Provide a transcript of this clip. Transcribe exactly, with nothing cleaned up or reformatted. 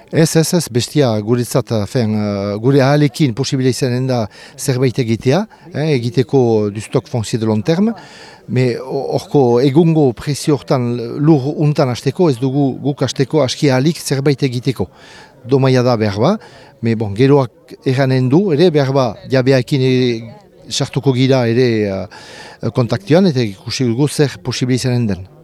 Ez, ez, ez, bestia guretzat, fen, gure ahalekin posibila izanen da zerbait egitea, eh, egiteko du stok foncier de long terme, me horko egungo prezio hortan lur untan hasteko, ez dugu guk hasteko aski ahalik zerbait egiteko. Domaia da behar ba, me bon, geroak eranen du, ere behar ba, jabeakin sartuko gira ere uh, kontaktioan, eta ikusi dugu zer posibila izanen den.